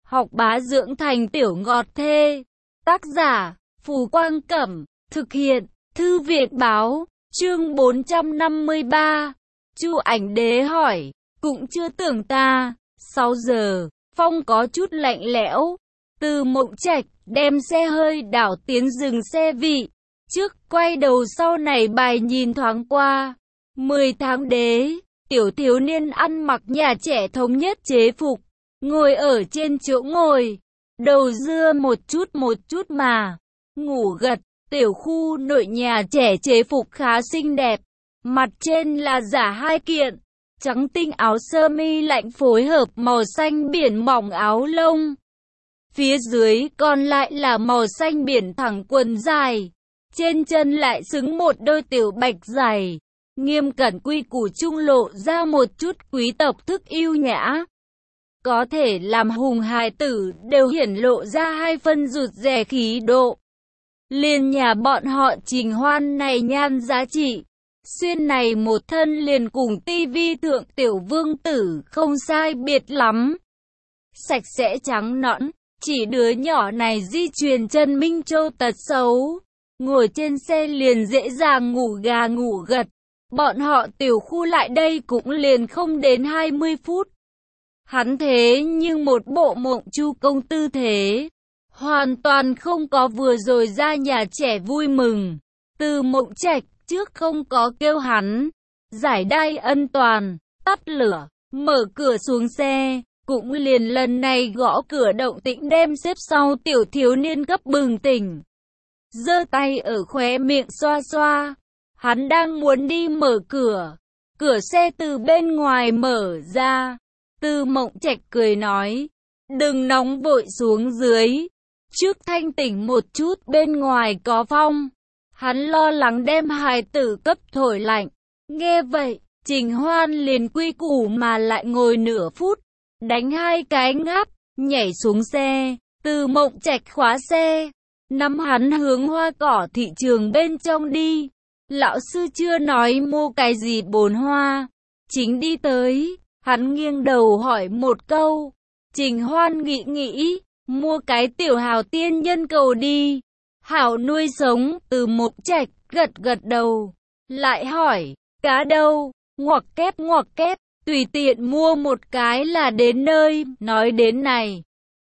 học bá dưỡng thành tiểu ngọt thê. Tác giả, Phù Quang Cẩm, thực hiện, Thư viện Báo, chương 453. Chu Ảnh Đế hỏi, cũng chưa tưởng ta. 6 giờ, phong có chút lạnh lẽo. Từ Mộng Trạch, đem xe hơi đảo tiến dừng xe vị. Trước quay đầu sau này bài nhìn thoáng qua. 10 tháng đế, tiểu thiếu niên ăn mặc nhà trẻ thống nhất chế phục. Ngồi ở trên chỗ ngồi. Đầu dưa một chút mà. Ngủ gật, tiểu khu nội nhà trẻ chế phục khá xinh đẹp. Mặt trên là giả 2 kiện. Trắng tinh áo sơ mi lạnh phối hợp màu xanh biển mỏng áo lông. Phía dưới còn lại là màu xanh biển thẳng quần dài. Trên chân lại xứng một đôi tiểu bạch giày. Nghiêm cẩn quy củ trung lộ ra một chút quý tộc thức yêu nhã. Có thể làm hùng hài tử đều hiển lộ ra 2 phân rụt rè khí độ. Liền nhà bọn họ Trình Hoan này nhan giá trị. Xuyên này một thân liền cùng tivi thượng tiểu vương tử không sai biệt lắm. Sạch sẽ trắng nõn, chỉ đứa nhỏ này di truyền chân Minh Châu tật xấu. Ngồi trên xe liền dễ dàng ngủ gà ngủ gật. Bọn họ tiểu khu lại đây cũng liền không đến 20 phút. Hắn thế nhưng một bộ Mộng Chu công tư thế. Hoàn toàn không có vừa rồi ra nhà trẻ vui mừng. Từ Mộng Trạch trước không có kêu hắn. Giải đai ân toàn, tắt lửa, mở cửa xuống xe. Cũng liền lần này gõ cửa động tĩnh đem xếp sau tiểu thiếu niên cấp bừng tỉnh. Giơ tay ở khóe miệng xoa xoa. Hắn đang muốn đi mở cửa. Cửa xe từ bên ngoài mở ra. Từ Mộng Trạch cười nói. Đừng nóng vội xuống dưới. Trước thanh tỉnh một chút bên ngoài có phong. Hắn lo lắng đem hài tử cấp thổi lạnh. Nghe vậy, Trình Hoan liền quy củ mà lại ngồi nửa phút. Đánh 2 cái ngáp, nhảy xuống xe. Từ Mộng Trạch khóa xe. Nắm hắn hướng hoa cỏ thị trường bên trong đi. Lão sư chưa nói mua cái gì bồn hoa. Chính đi tới, hắn nghiêng đầu hỏi một câu. Trình Hoan nghĩ, mua cái tiểu hào tiên nhân cầu đi. Hảo nuôi sống. Từ Mộng Trạch gật đầu. Lại hỏi, cá đâu? Ngoặc kép, tùy tiện mua một cái là đến nơi. Nói đến này,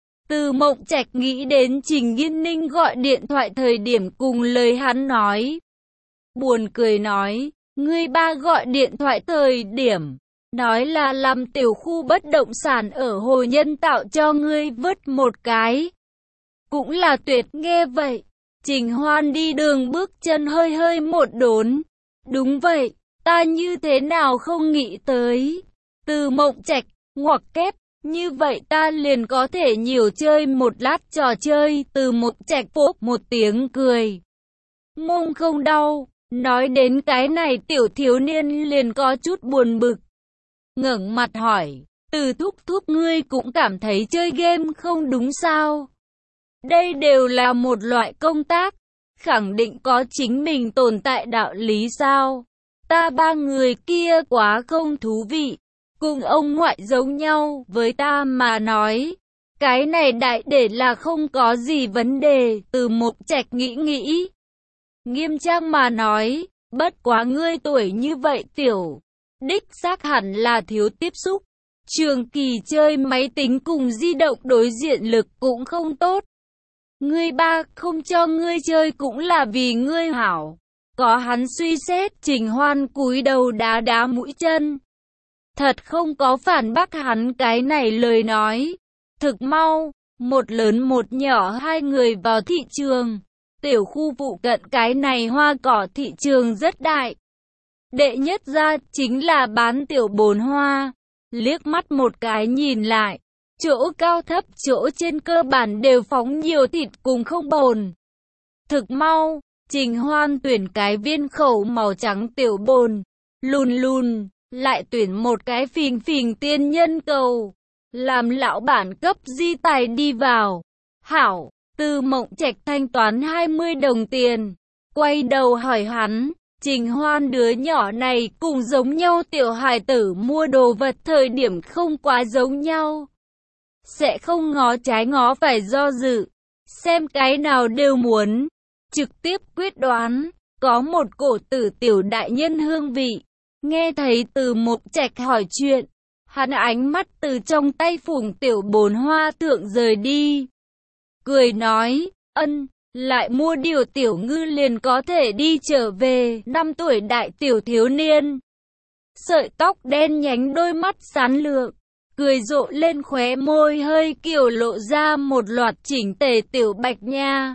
Từ Mộng Trạch nghĩ đến Trình Nghiên Ninh gọi điện thoại thời điểm cùng lời hắn nói. Buồn cười nói, ngươi ba gọi điện thoại thời điểm, nói là làm tiểu khu bất động sản ở Hồ Nhân tạo cho ngươi vứt một cái. Cũng là tuyệt. Nghe vậy, Trình Hoan đi đường bước chân hơi một đốn. Đúng vậy, ta như thế nào không nghĩ tới. Từ Mộng Trạch, ngoặc kép, như vậy ta liền có thể nhiều chơi một lát trò chơi. Từ Mộng Trạch phốc một tiếng cười. Mông không đau. Nói đến cái này tiểu thiếu niên liền có chút buồn bực. Ngẩng mặt hỏi, Từ thúc ngươi cũng cảm thấy chơi game không đúng sao? Đây đều là một loại công tác, khẳng định có chính mình tồn tại đạo lý sao? Ta 3 người kia quá không thú vị, cùng ông ngoại giống nhau. Với ta mà nói, cái này đại để là không có gì vấn đề. Từ Mộng Trạch nghĩ. Nghiêm trang mà nói, bất quá ngươi tuổi như vậy tiểu, đích xác hẳn là thiếu tiếp xúc. Trường kỳ chơi máy tính cùng di động đối diện lực cũng không tốt. Ngươi ba không cho ngươi chơi cũng là vì ngươi hảo. Có hắn suy xét. Trình Hoan cúi đầu đá mũi chân. Thật không có phản bác hắn cái này lời nói. Thực mau, một lớn một nhỏ 2 người vào thị trường. Tiểu khu phụ cận cái này hoa cỏ thị trường rất đại. Đệ nhất ra chính là bán tiểu bồn hoa. Liếc mắt một cái nhìn lại, chỗ cao thấp chỗ trên cơ bản đều phóng nhiều thịt cùng không bồn. Thực mau, Trình Hoan tuyển cái viên khẩu màu trắng tiểu bồn, lùn, lại tuyển một cái phình tiên nhân cầu. Làm lão bản cấp di tài đi vào. Hảo. Từ Mộng Trạch thanh toán 20 đồng tiền. Quay đầu hỏi hắn, Trình Hoan đứa nhỏ này cùng giống nhau tiểu hài tử mua đồ vật thời điểm không quá giống nhau. sẽ không ngó trái ngó phải do dự, xem cái nào đều muốn, trực tiếp quyết đoán, có một cổ tử tiểu đại nhân hương vị. Nghe thấy Từ Mộc Trạch hỏi chuyện, hắn ánh mắt từ trong tay Phùng Tiểu Bồn Hoa thượng rời đi, cười nói, ân, lại mua điều tiểu ngư liền có thể đi trở về. 5 tuổi đại tiểu thiếu niên, sợi tóc đen nhánh, đôi mắt sáng lược, cười rộ lên, khóe môi hơi kiểu lộ ra một loạt chỉnh tề tiểu bạch nha,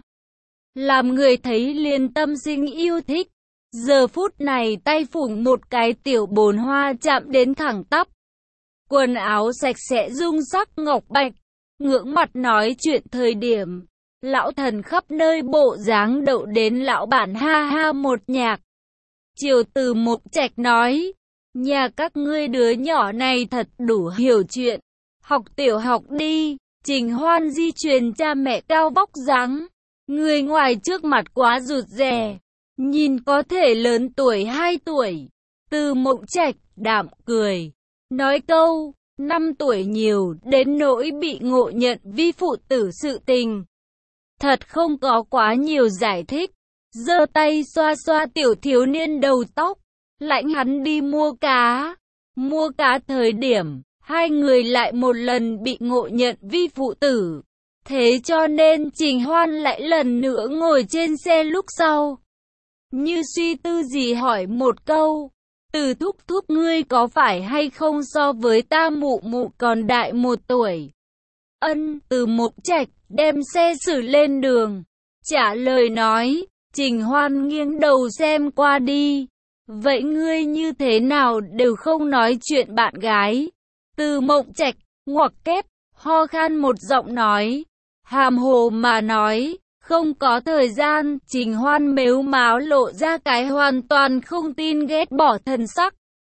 làm người thấy liền tâm sinh yêu thích. Giờ phút này tay Phùng một cái Tiểu Bồn Hoa chạm đến thẳng tắp, quần áo sạch sẽ dung sắc ngọc bạch, ngưỡng mặt nói chuyện thời điểm, lão thần khắp nơi bộ dáng đậu đến lão bản ha ha một nhạc. Chiều Từ Mộc Trạch nói, nhà các ngươi đứa nhỏ này thật đủ hiểu chuyện, học tiểu học đi. Trình Hoan di truyền cha mẹ cao vóc dáng, người ngoài trước mặt quá rụt rè, nhìn có thể lớn tuổi 2 tuổi. Từ Mộc Trạch đạm cười, nói câu, 5 tuổi nhiều đến nỗi bị ngộ nhận vi phụ tử sự tình. Thật không có quá nhiều giải thích, giơ tay xoa xoa tiểu thiếu niên đầu tóc, lãnh hắn đi mua cá. Mua cá thời điểm, hai người lại một lần bị ngộ nhận vi phụ tử. Thế cho nên Trình Hoan lại lần nữa ngồi trên xe lúc sau, như suy tư gì hỏi một câu, Từ thúc thúc ngươi có phải hay không so với ta mụ mụ còn đại 1 tuổi? Ân. Từ Mộc Trạch đem xe xử lên đường, trả lời nói. Trình Hoan nghiêng đầu xem qua đi, vậy ngươi như thế nào đều không nói chuyện bạn gái? Từ Mộc Trạch ngoặc kép, ho khan một giọng nói, hàm hồ mà nói, không có thời gian. Trình Hoan mếu máo lộ ra cái hoàn toàn không tin ghét bỏ thần sắc,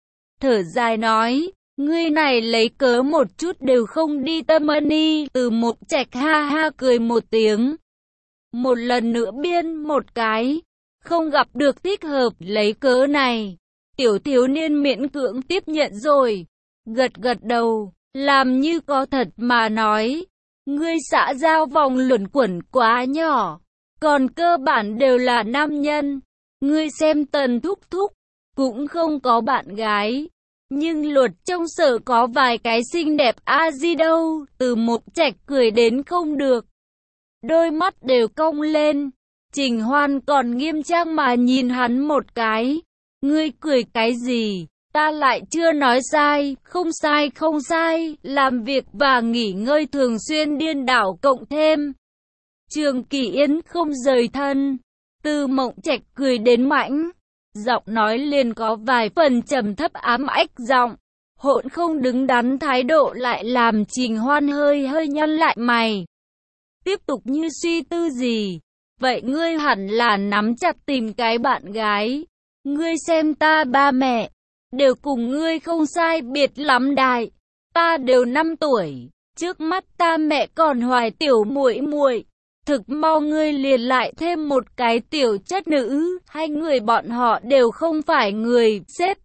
thở dài nói, ngươi này lấy cớ một chút đều không đi tâm ni. Từ Mộc Trạch ha ha cười một tiếng, một lần nữa biên một cái, không gặp được thích hợp lấy cớ này. Tiểu thiếu niên miễn cưỡng tiếp nhận rồi, gật gật đầu, làm như có thật mà nói, ngươi xã giao vòng luẩn quẩn quá nhỏ, còn cơ bản đều là nam nhân. Ngươi xem Tần thúc thúc, cũng không có bạn gái, nhưng luật trong sở có vài cái xinh đẹp a di đâu. Từ Mộc Trạch cười đến không được, đôi mắt đều cong lên. Trình Hoan còn nghiêm trang mà nhìn hắn một cái, ngươi cười cái gì? Ta lại chưa nói sai, không sai không sai, làm việc và nghỉ ngơi thường xuyên điên đảo cộng thêm Trường Kỳ Yên không rời thân. Từ Mộc Trạch cười đến mãnh, giọng nói liền có vài phần trầm thấp ám ách giọng, hỗn không đứng đắn thái độ lại làm Trình Hoan hơi nhăn lại mày. Tiếp tục như suy tư gì, vậy ngươi hẳn là nắm chặt tìm cái bạn gái. Ngươi xem ta ba mẹ đều cùng ngươi không sai biệt lắm đại, ta đều 5 tuổi, trước mắt ta mẹ còn hoài tiểu muội muội, thực mau ngươi liền lại thêm một cái tiểu chất nữ, hai người bọn họ đều không phải người xếp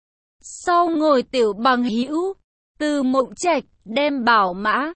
sau ngồi tiểu bằng hữu. Từ Mộc Trạch đem bảo mã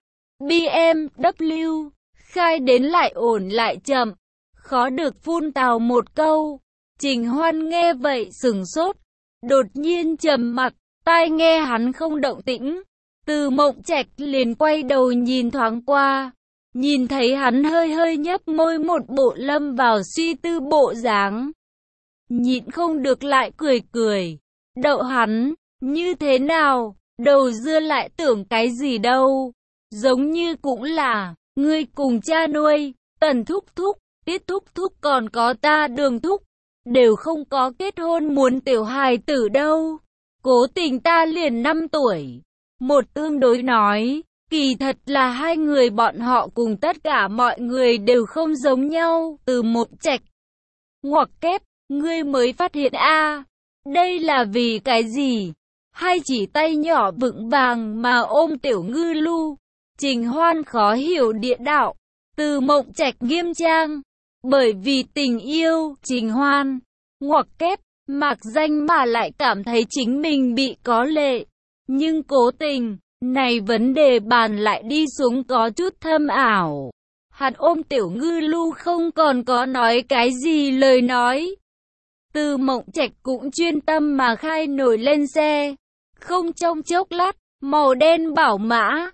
BMW khai đến lại ổn lại chậm, khó được phun tào một câu. Trình Hoan nghe vậy sừng sốt, đột nhiên trầm mặc, tai nghe hắn không động tĩnh. Từ Mộc Trạch liền quay đầu nhìn thoáng qua, nhìn thấy hắn hơi nhấp môi, một bộ lâm vào suy tư bộ dáng, nhịn không được lại cười, đậu hắn, như thế nào, đầu dưa lại tưởng cái gì đâu, giống như cũng là, ngươi cùng cha nuôi, Tần thúc thúc, Tiết thúc thúc còn có ta Đường thúc, đều không có kết hôn muốn tiểu hài tử đâu, cố tình ta liền 5 tuổi. Một tương đối nói, kỳ thật là hai người bọn họ cùng tất cả mọi người đều không giống nhau. Từ Mộc Trạch ngoặc kép, ngươi mới phát hiện a, đây là vì cái gì? Hay chỉ tay nhỏ vững vàng mà ôm tiểu ngư lu? Trình Hoan khó hiểu địa đạo. Từ Mộc Trạch nghiêm trang, bởi vì tình yêu. Trình Hoan ngoặc kép, mạc danh mà lại cảm thấy chính mình bị có lệ, nhưng cố tình Này vấn đề bàn lại đi xuống có chút thâm ảo. Hắn ôm Tiểu Ngư Lu không còn có nói cái gì lời nói. Từ Mộng Trạch cũng chuyên tâm mà khai nổi lên xe. Không trong chốc lát, màu đen bảo mã,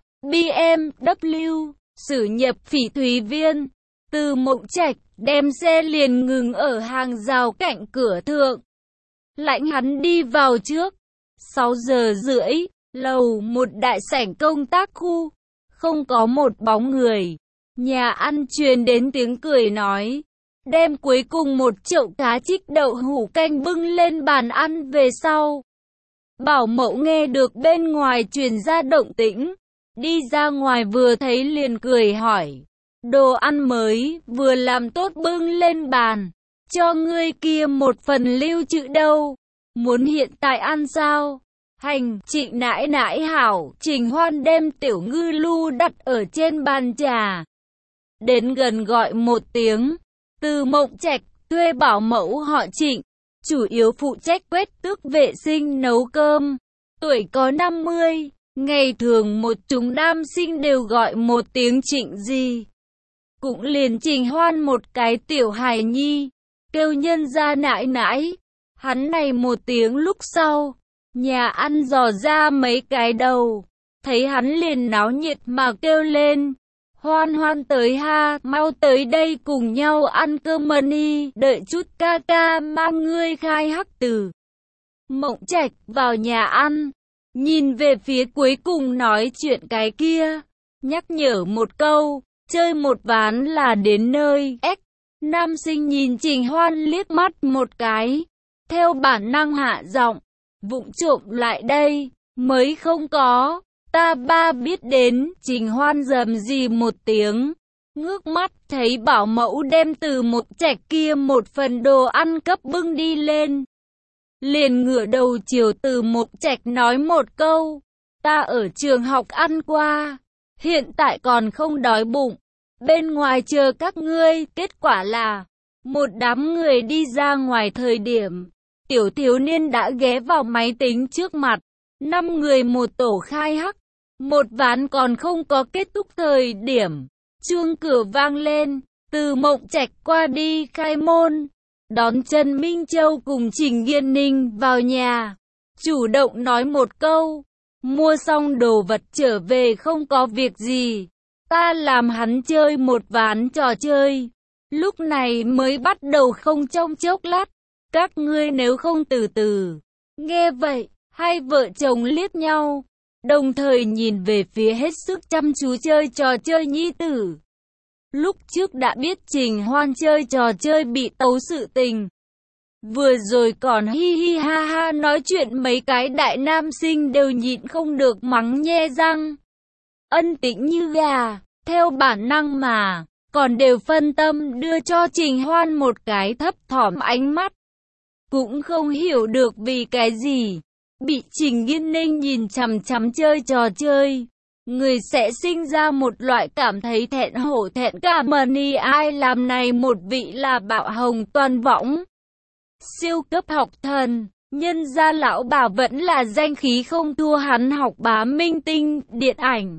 BMW, xử nhập Phỉ Thúy Viên. Từ Mộng Trạch đem xe liền ngừng ở hàng rào cạnh cửa thượng. Lãnh hắn đi vào trước. 6 giờ rưỡi, lầu một đại sảnh công tác khu. Không có một bóng người. Nhà ăn truyền đến tiếng cười nói. Đem cuối cùng một chậu cá trích đậu hũ canh bưng lên bàn ăn về sau. Bảo mẫu nghe được bên ngoài truyền ra động tĩnh. Đi ra ngoài vừa thấy liền cười hỏi. Đồ ăn mới, vừa làm tốt bưng lên bàn. Cho ngươi kia một phần lưu trữ đâu. Muốn hiện tại ăn sao? Hành, Trịnh nãi nãi hảo. Trình Hoan đem Tiểu Ngư Lu đặt ở trên bàn trà. Đến gần gọi một tiếng. Từ Mộng Trạch thuê bảo mẫu họ Trịnh, chủ yếu phụ trách quét tước vệ sinh nấu cơm. Tuổi có 50, ngày thường một chúng nam sinh đều gọi một tiếng Trịnh gì. Cũng liền Trình Hoan một cái tiểu hài nhi, kêu nhân ra nãi nãi. Hắn này một tiếng lúc sau, nhà ăn dò ra mấy cái đầu, thấy hắn liền náo nhiệt mà kêu lên. Hoan Hoan tới ha, mau tới đây cùng nhau ăn cơm đi, đợi chút ca ca mang ngươi khai hắc từ. Mộng Trạch vào nhà ăn, nhìn về phía cuối cùng nói chuyện cái kia, nhắc nhở một câu, chơi một ván là đến nơi. Nam sinh nhìn Trình Hoan liếc mắt một cái, theo bản năng hạ giọng, vụng trộm lại đây, mới không có. Ta ba biết đến. Trình Hoan rầm rì một tiếng, ngước mắt thấy bảo mẫu đem Từ Mộng Trạch kia một phần đồ ăn cấp bưng đi lên. Liền ngửa đầu chiều Từ Mộng Trạch nói một câu, ta ở trường học ăn qua, hiện tại còn không đói bụng, bên ngoài chờ các ngươi. Kết quả là, một đám người đi ra ngoài thời điểm, tiểu thiếu niên đã ghé vào máy tính trước mặt, 5 người một tổ khai hắc. Một ván còn không có kết thúc thời điểm, chuông cửa vang lên, Từ Mộng Trạch qua đi khai môn, đón Trần Minh Châu cùng Trình Nghiên Ninh vào nhà, chủ động nói một câu, mua xong đồ vật trở về không có việc gì, ta làm hắn chơi một ván trò chơi, lúc này mới bắt đầu không trong chốc lát, các ngươi nếu không từ từ. Nghe vậy, hai vợ chồng liếc nhau, đồng thời nhìn về phía hết sức chăm chú chơi trò chơi nhi tử. Lúc trước đã biết Trình Hoan chơi trò chơi bị tấu sự tình. Vừa rồi còn hi hi ha ha nói chuyện mấy cái đại nam sinh đều nhịn không được mắng nhe răng. Ân tĩnh như gà, theo bản năng mà, còn đều phân tâm đưa cho Trình Hoan một cái thấp thỏm ánh mắt. Cũng không hiểu được vì cái gì. Bị Trình Nghiên Ninh nhìn chằm chằm chơi trò chơi, người sẽ sinh ra một loại cảm thấy thẹn hổ thẹn cảm. Ai làm này một vị là bạo hồng toàn võng, siêu cấp học thần, nhân gia lão bà vẫn là danh khí không thua hắn học bá minh tinh điện ảnh.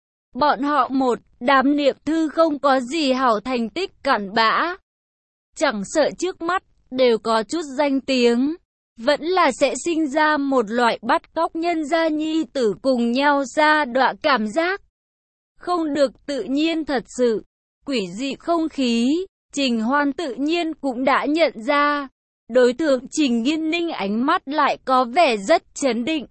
Bọn họ một đám niệm thư không có gì hảo thành tích cặn bã, chẳng sợ trước mắt đều có chút danh tiếng, vẫn là sẽ sinh ra một loại bắt cóc nhân gia nhi tử cùng nhau ra đọa cảm giác. Không được tự nhiên thật sự, quỷ dị không khí, Trình Hoan tự nhiên cũng đã nhận ra. Đối tượng Trình Nghiên Ninh ánh mắt lại có vẻ rất chấn định.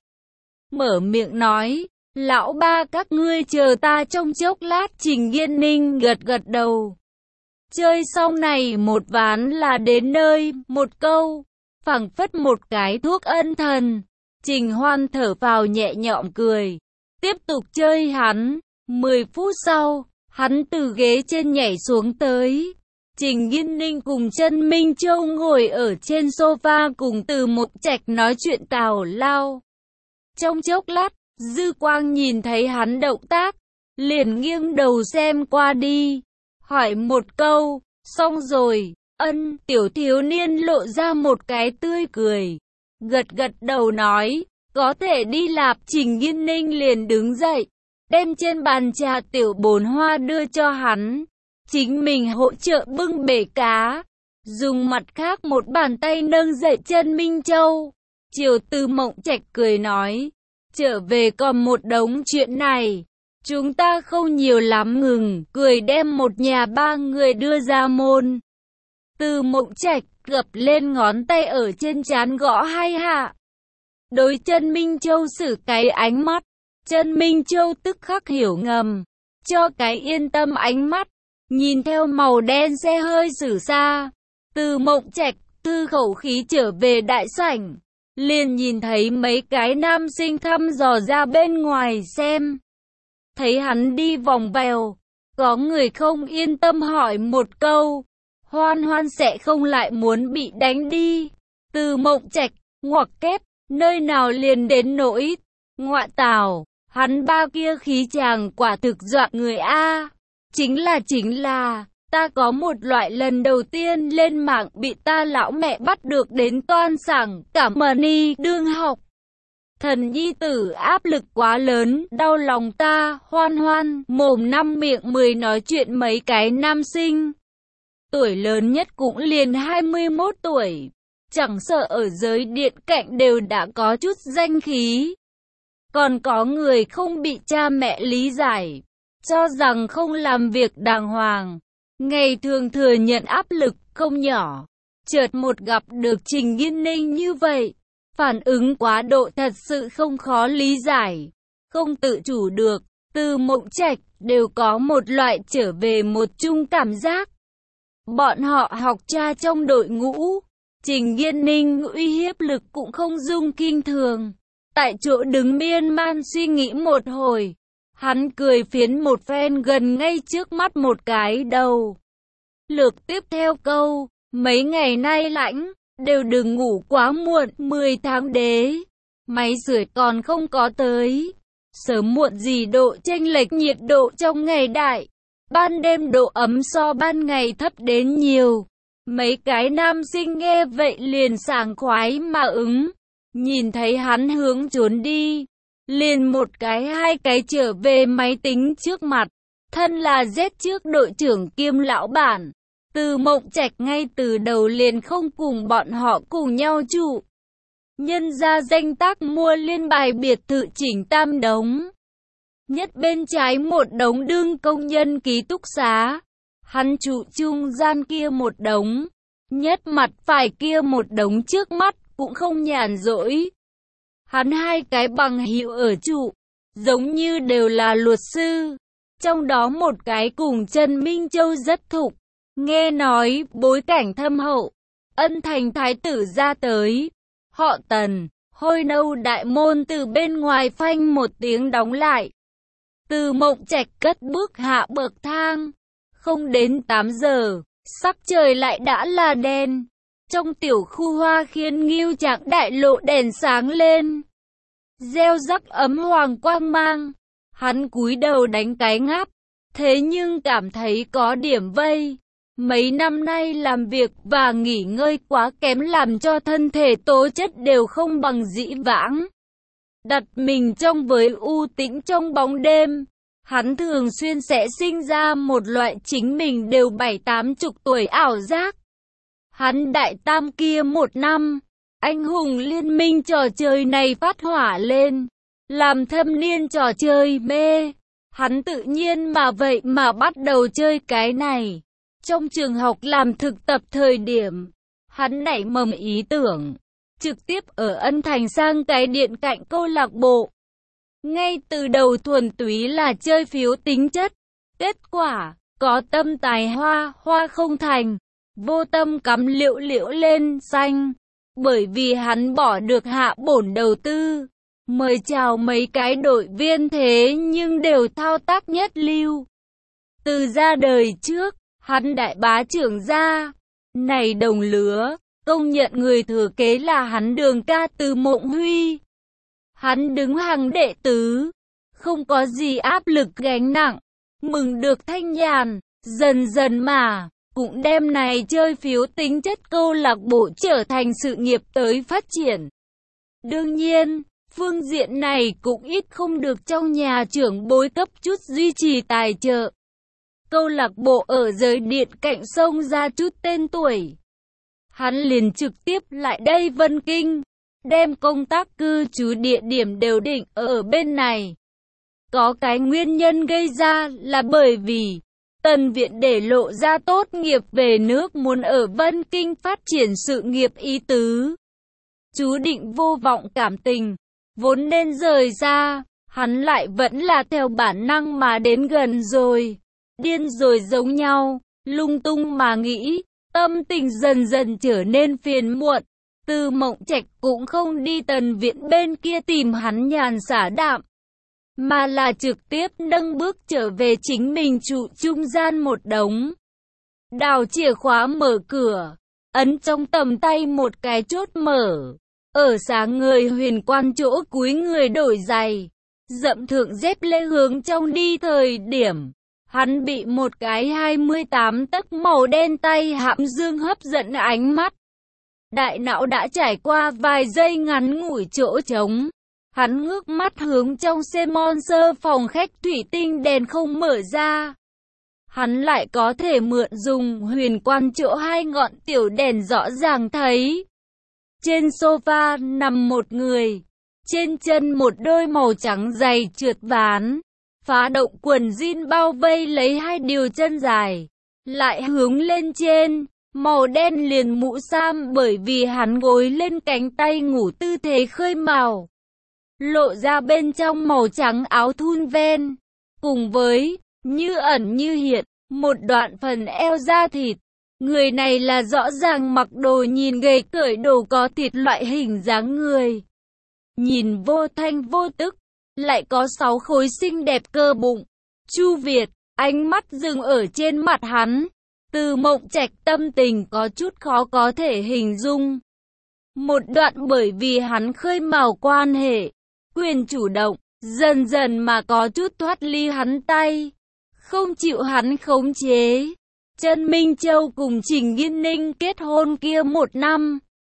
Mở miệng nói, lão ba các ngươi chờ ta trong chốc lát. Trình Nghiên Ninh gật gật đầu. Chơi xong này một ván là đến nơi, một câu. Phảng phất một cái thuốc ân thần. Trình Hoan thở phào nhẹ nhõm cười, tiếp tục chơi hắn. 10 phút sau, hắn từ ghế trên nhảy xuống tới. Trình Nghiên Ninh cùng Trần Minh Châu ngồi ở trên sofa cùng Từ Mộng Trạch nói chuyện tào lao. Trong chốc lát, Dư Quang nhìn thấy hắn động tác, liền nghiêng đầu xem qua đi, hỏi một câu, xong rồi. Tiểu thiếu niên lộ ra một cái tươi cười, gật gật đầu nói, Có thể đi lạp. Trình Nghiên Ninh liền đứng dậy, đem trên bàn trà tiểu bồn hoa đưa cho hắn. Chính mình hỗ trợ bưng bể cá, dùng mặt khác một bàn tay nâng dậy chân Minh Châu. Chiều Từ Mộng Trạch cười nói, trở về còn một đống chuyện này. Chúng ta không nhiều lắm. Ngừng cười đem một nhà ba người đưa ra môn. Từ Mộng Trạch gập lên ngón tay ở trên trán gõ hai hạ. Đối chân Minh Châu xử cái ánh mắt. Chân Minh Châu tức khắc hiểu ngầm, cho cái yên tâm ánh mắt. Nhìn theo màu đen xe hơi xử xa, Từ Mộng Trạch thư khẩu khí trở về đại sảnh. Liền nhìn thấy mấy cái nam sinh thăm dò ra bên ngoài xem. Thấy hắn đi vòng vèo, có người không yên tâm hỏi một câu, Hoan Hoan sẽ không lại muốn bị đánh đi. Từ Mộng Trạch ngoặc kép, nơi nào liền đến nỗi. Ngoạ tào, hắn ba kia khí chàng quả thực dọa người a. Chính là, ta có một loại lần đầu tiên lên mạng bị ta lão mẹ bắt được đến toan sảng cảm ơn y đương học. Thần nhi tử áp lực quá lớn, đau lòng ta. Hoan Hoan mồm năm miệng 10 nói chuyện mấy cái nam sinh. Tuổi lớn nhất cũng liền 21 tuổi. Chẳng sợ ở giới điện cạnh đều đã có chút danh khí. Còn có người không bị cha mẹ lý giải, cho rằng không làm việc đàng hoàng. Ngày thường thừa nhận áp lực không nhỏ. Chợt một gặp được Trình Nghiên Ninh như vậy, phản ứng quá độ thật sự không khó lý giải. Không tự chủ được, Từ Mộng Trạch đều có một loại trở về một chung cảm giác. Bọn họ học cha trong đội ngũ. Trình Nghiên Ninh uy hiếp lực cũng không dung kinh thường. Tại chỗ đứng miên man suy nghĩ một hồi. Hắn cười phiến một phen gần ngay trước mắt một cái đầu. Lược tiếp theo câu, mấy ngày nay lãnh, đều đừng ngủ quá muộn. 10 tháng đế, máy sưởi còn không có tới. Sớm muộn gì độ chênh lệch nhiệt độ trong ngày đại. Ban đêm độ ấm so ban ngày thấp đến nhiều. Mấy cái nam sinh nghe vậy liền sảng khoái mà ứng. Nhìn thấy hắn hướng trốn đi, liền một cái hai cái trở về máy tính trước mặt. Thân là Z trước đội trưởng kiêm lão bản, Từ Mộng Trạch ngay từ đầu liền không cùng bọn họ cùng nhau trụ. Nhân ra danh tác mua liên bài biệt thự chỉnh tam đống. Nhất bên trái một đống đương công nhân ký túc xá. Hắn trụ trung gian kia một đống. Nhất mặt phải kia một đống trước mắt cũng không nhàn rỗi. Hắn hai cái bằng hữu ở trụ, giống như đều là luật sư. Trong đó một cái cùng Trần Minh Châu rất thục. Nghe nói bối cảnh thâm hậu, ân thành thái tử ra tới. Họ Tần, hôi nâu đại môn từ bên ngoài phanh một tiếng đóng lại. Từ Mộng Trạch cất bước hạ bậc thang. Không đến 8 giờ, sắc trời lại đã là đen. Trong tiểu khu Hoa Khiên Ngưu Trạng đại lộ đèn sáng lên, gieo rắc ấm hoàng quang mang. Hắn cúi đầu đánh cái ngáp, thế nhưng cảm thấy có điểm vây. Mấy năm nay làm việc và nghỉ ngơi quá kém làm cho thân thể tố chất đều không bằng dĩ vãng. Đặt mình trong với u tĩnh trong bóng đêm, hắn thường xuyên sẽ sinh ra một loại chính mình đều 7-80 tuổi ảo giác. Hắn đại tam kia một năm, anh hùng liên minh trò chơi này phát hỏa lên, làm thâm niên trò chơi mê. Hắn tự nhiên mà vậy mà bắt đầu chơi cái này. Trong trường học làm thực tập thời điểm, hắn nảy mầm ý tưởng, trực tiếp ở Ân Thành sang cái điện cạnh câu lạc bộ. Ngay từ đầu thuần túy là chơi phiếu tính chất. Kết quả, có tâm tài hoa, hoa không thành. Vô tâm cắm liệu lên xanh. Bởi vì hắn bỏ được hạ bổn đầu tư. Mời chào mấy cái đội viên thế nhưng đều thao tác nhất lưu. Từ ra đời trước, hắn đại bá trưởng ra. Này đồng lứa, công nhận người thừa kế là hắn Đường ca Từ Mộng Huy. Hắn đứng hàng đệ tứ, không có gì áp lực gánh nặng, mừng được thanh nhàn, dần dần mà, cũng đem này chơi phiếu tính chất câu lạc bộ trở thành sự nghiệp tới phát triển. Đương nhiên, Phương diện này cũng ít không được trong nhà trưởng bối cấp chút duy trì tài trợ. Câu lạc bộ ở giới điện cạnh sông ra chút tên tuổi. Hắn liền trực tiếp lại đây Vân Kinh, đem công tác cư trú địa điểm đều định ở bên này. Có cái nguyên nhân gây ra là bởi vì Tần Viện để lộ ra tốt nghiệp về nước muốn ở Vân Kinh phát triển sự nghiệp ý tứ. Chú định vô vọng cảm tình, vốn nên rời ra, hắn lại vẫn là theo bản năng mà đến gần rồi. Điên rồi giống nhau, lung tung mà nghĩ, tâm tình dần dần trở nên phiền muộn. Từ Mộng Trạch cũng không đi Tần Viện bên kia tìm hắn nhàn xả đạm, mà là trực tiếp nâng bước trở về chính mình trụ trung gian một đống. Đào chìa khóa mở cửa, ấn trong tầm tay một cái chốt mở. Ở sáng người Huyền Quan chỗ cúi người đổi giày, dậm thượng dép lê hướng trong đi thời điểm, hắn bị một cái 28 tấc màu đen tay hãm dương hấp dẫn ánh mắt. Đại não đã trải qua vài giây ngắn ngủi chỗ trống. Hắn ngước mắt hướng trong xe Monster phòng khách thủy tinh đèn không mở ra. Hắn lại có thể mượn dùng Huyền Quan chỗ hai ngọn tiểu đèn rõ ràng thấy. Trên sofa nằm một người, trên chân một đôi màu trắng dày trượt ván, phá động quần jean bao vây lấy hai điều chân dài, lại hướng lên trên, màu đen liền mũ sam bởi vì hắn gối lên cánh tay ngủ tư thế khơi màu. Lộ ra bên trong màu trắng áo thun ven, cùng với, như ẩn như hiện, một đoạn phần eo da thịt. Người này là rõ ràng mặc đồ nhìn gầy cởi đồ có thịt loại hình dáng người. Nhìn vô thanh vô tức, lại có 6 khối xinh đẹp cơ bụng. Chu Việt, ánh mắt dừng ở trên mặt hắn. Từ Mộng Trạch tâm tình có chút khó có thể hình dung. Một đoạn bởi vì hắn khơi mào quan hệ, quyền chủ động, dần dần mà có chút thoát ly hắn tay, không chịu hắn khống chế. Trần Minh Châu cùng Trình Nghiên Ninh kết hôn kia 1 năm.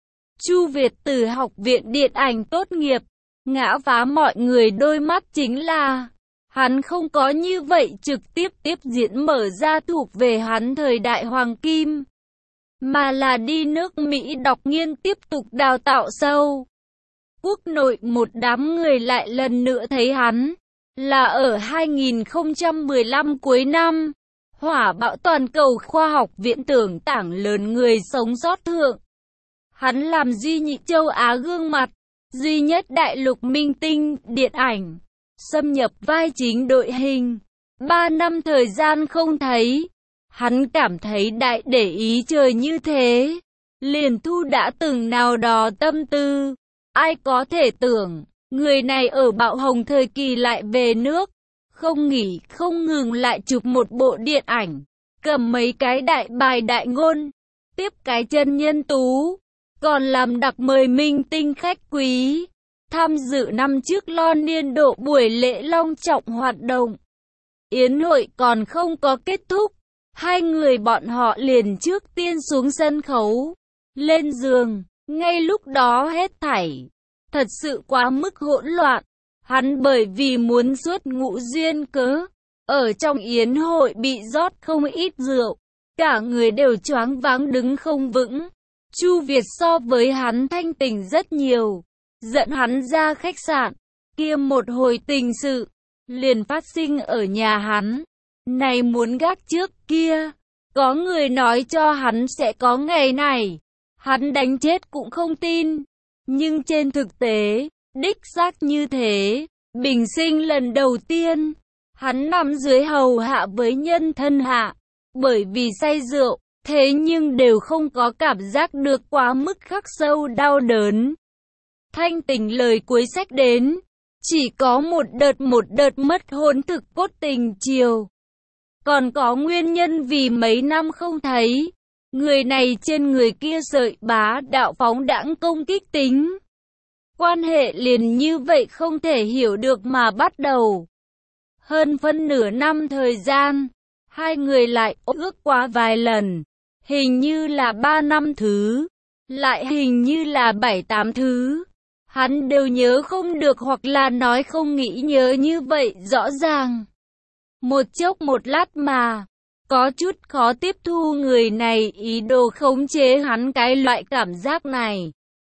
Chu Việt từ học viện điện ảnh tốt nghiệp, ngã phá mọi người đôi mắt chính là hắn không có như vậy trực tiếp tiếp diễn mở ra thuộc về hắn thời đại hoàng kim, mà là đi nước Mỹ đọc nghiên tiếp tục đào tạo sâu. Quốc nội một đám người lại lần nữa thấy hắn, là ở 2015 cuối năm, hỏa bạo toàn cầu khoa học viễn tưởng tảng lớn người sống sót thượng. Hắn làm duy nhị châu Á gương mặt, duy nhất đại lục minh tinh, điện ảnh, xâm nhập vai chính đội hình. 3 năm thời gian không thấy, hắn cảm thấy đại để ý trời như thế, liền thu đã từng nào đó tâm tư. Ai có thể tưởng, người này ở bạo hồng thời kỳ lại về nước, không nghỉ không ngừng lại chụp một bộ điện ảnh, cầm mấy cái đại bài đại ngôn, tiếp cái chân nhân tú, còn làm đặc mời minh tinh khách quý, tham dự năm trước lo niên độ buổi lễ long trọng hoạt động. Yến hội còn không có kết thúc, hai người bọn họ liền trước tiên xuống sân khấu, lên giường. Ngay lúc đó hết thảy thật sự quá mức hỗn loạn. Hắn bởi vì muốn xuất ngũ duyên cớ, ở trong yến hội bị rót không ít rượu, cả người đều choáng váng đứng không vững. Chu Việt so với hắn thanh tỉnh rất nhiều, dẫn hắn ra khách sạn, kia một hồi tình sự liền phát sinh ở nhà hắn. Này muốn gác trước kia, có người nói cho hắn sẽ có ngày này, hắn đánh chết cũng không tin. Nhưng trên thực tế, đích xác như thế, bình sinh lần đầu tiên, hắn nằm dưới hầu hạ với nhân thân hạ, bởi vì say rượu, thế nhưng đều không có cảm giác được quá mức khắc sâu đau đớn. Thanh tỉnh lời cuối sách đến, chỉ có một đợt mất hồn thực cốt tình chiều. Còn có nguyên nhân vì mấy năm không thấy, người này trên người kia sợi bá đạo phóng đãng công kích tính. Quan hệ liền như vậy không thể hiểu được mà bắt đầu. Hơn phân nửa năm thời gian, hai người lại ước qua vài lần, hình như là 3 năm thứ, lại hình như là 7-8 thứ. hắn đều nhớ không được hoặc là nói không nghĩ nhớ như vậy rõ ràng. Một chốc một lát mà, có chút khó tiếp thu người này ý đồ khống chế hắn cái loại cảm giác này.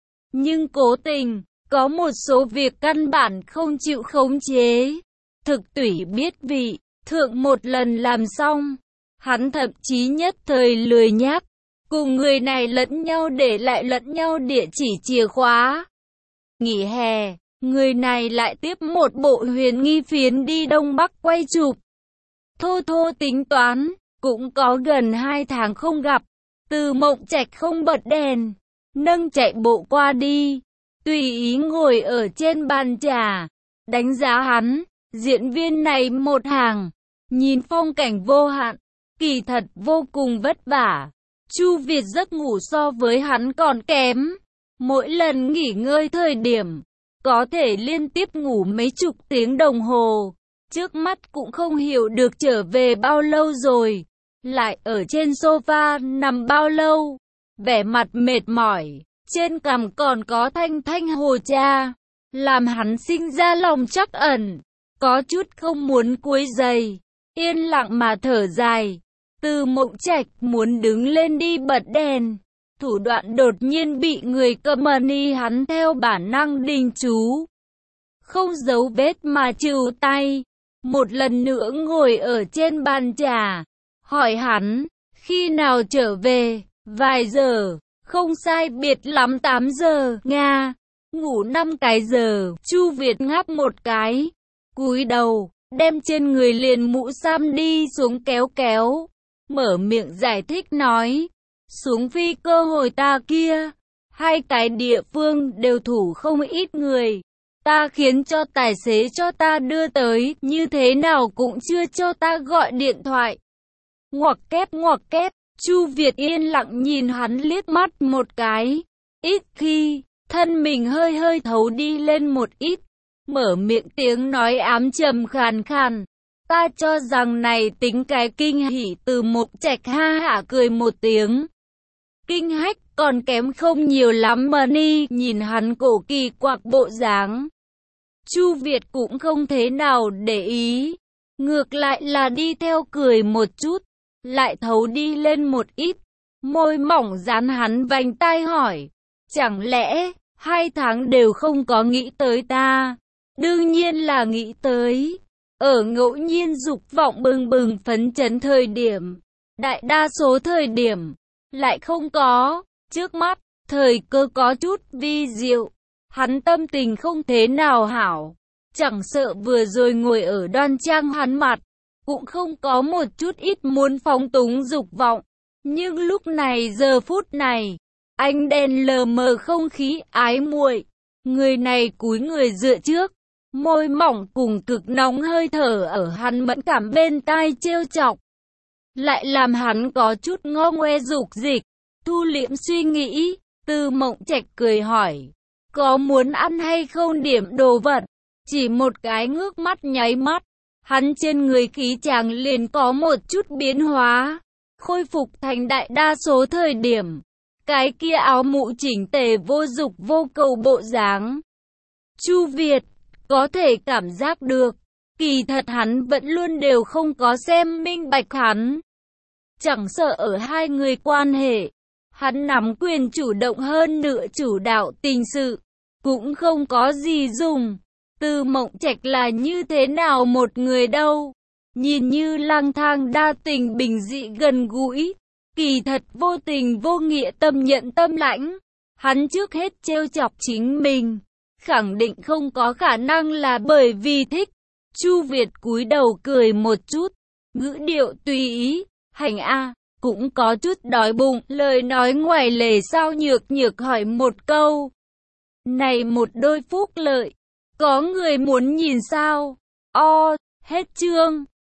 Nhưng cố tình, có một số việc căn bản không chịu khống chế. Thực tủy biết vị, thượng một lần làm xong, hắn thậm chí nhất thời lười nhác, cùng người này lẫn nhau để lại lẫn nhau địa chỉ chìa khóa. Nghỉ hè, người này lại tiếp một bộ huyền nghi phiến đi Đông Bắc quay chụp. Thô thô tính toán, cũng có gần 2 tháng không gặp. Từ Mộng Trạch không bật đèn, nâng chạy bộ qua đi, tùy ý ngồi ở trên bàn trà, đánh giá hắn, diễn viên này một hàng, nhìn phong cảnh vô hạn, kỳ thật vô cùng vất vả. Chu Việt giấc ngủ so với hắn còn kém, mỗi lần nghỉ ngơi thời điểm, có thể liên tiếp ngủ mấy chục tiếng đồng hồ, trước mắt cũng không hiểu được trở về bao lâu rồi, lại ở trên sofa nằm bao lâu, vẻ mặt mệt mỏi, trên cằm còn có thanh thanh hồ cha, làm hắn sinh ra lòng trắc ẩn, có chút không muốn quấy rầy, yên lặng mà thở dài. Từ Mộng Trạch muốn đứng lên đi bật đèn, thủ đoạn đột nhiên bị người cầm ni hắn theo bản năng đình chú. Không giấu vết mà trừ tay, một lần nữa ngồi ở trên bàn trà, hỏi hắn, khi nào trở về, vài giờ, không sai biệt lắm 8 giờ, Nga, ngủ 5 cái giờ, Chu Việt ngáp một cái, cúi đầu, đem trên người liền mũ sam đi xuống kéo kéo. Mở miệng giải thích nói, xuống phi cơ hồi ta kia, 2 cái địa phương đều thủ không ít người. Ta khiến cho tài xế cho ta đưa tới, như thế nào cũng chưa cho ta gọi điện thoại. Ngoặc kép, Chu Việt yên lặng nhìn hắn liếc mắt một cái. Ít khi, thân mình hơi hơi thấu đi lên một ít, mở miệng tiếng nói ám trầm khàn khàn. Ta cho rằng này tính cái kinh hỉ. Từ Mộng Trạch ha hả cười một tiếng. Kinh hách còn kém không nhiều lắm mà ni, nhìn hắn cổ kỳ quặc bộ dáng. Chu Việt cũng không thế nào để ý, ngược lại là đi theo cười một chút, lại thấu đi lên một ít, môi mỏng dán hắn vành tai hỏi, chẳng lẽ 2 tháng đều không có nghĩ tới ta? Đương nhiên là nghĩ tới. Ở ngẫu nhiên dục vọng bừng bừng phấn chấn thời điểm, đại đa số thời điểm, lại không có. Trước mắt, thời cơ có chút vi diệu, hắn tâm tình không thế nào hảo, chẳng sợ vừa rồi ngồi ở đoan trang hắn mặt, cũng không có một chút ít muốn phóng túng dục vọng. Nhưng lúc này giờ phút này, ánh đèn lờ mờ không khí ái muội, người này cúi người dựa trước, môi mỏng cùng cực nóng hơi thở ở hắn mẫn cảm bên tai trêu chọc, lại làm hắn có chút ngô ngoe dục dịch. Thu liễm suy nghĩ, Từ Mộng Trạch cười hỏi, có muốn ăn hay không điểm đồ vật? Chỉ một cái ngước mắt nháy mắt, hắn trên người khí chàng liền có một chút biến hóa, khôi phục thành đại đa số thời điểm, cái kia áo mũ chỉnh tề vô dục vô cầu bộ dáng. Chu Việt có thể cảm giác được, kỳ thật hắn vẫn luôn đều không có xem minh bạch hắn. Chẳng sợ ở hai người quan hệ, hắn nắm quyền chủ động hơn nữa chủ đạo tình sự, cũng không có gì dùng. Từ Mộng Trạch là như thế nào một người đâu, nhìn như lang thang đa tình bình dị gần gũi, kỳ thật vô tình vô nghĩa tâm nhận tâm lãnh. Hắn trước hết trêu chọc chính mình, khẳng định không có khả năng là bởi vì thích. Chu Việt cúi đầu cười một chút, ngữ điệu tùy ý, hành a, cũng có chút đói bụng, lời nói ngoài lề sao nhược nhược hỏi một câu. Này một đôi phúc lợi, có người muốn nhìn sao? Hết chương.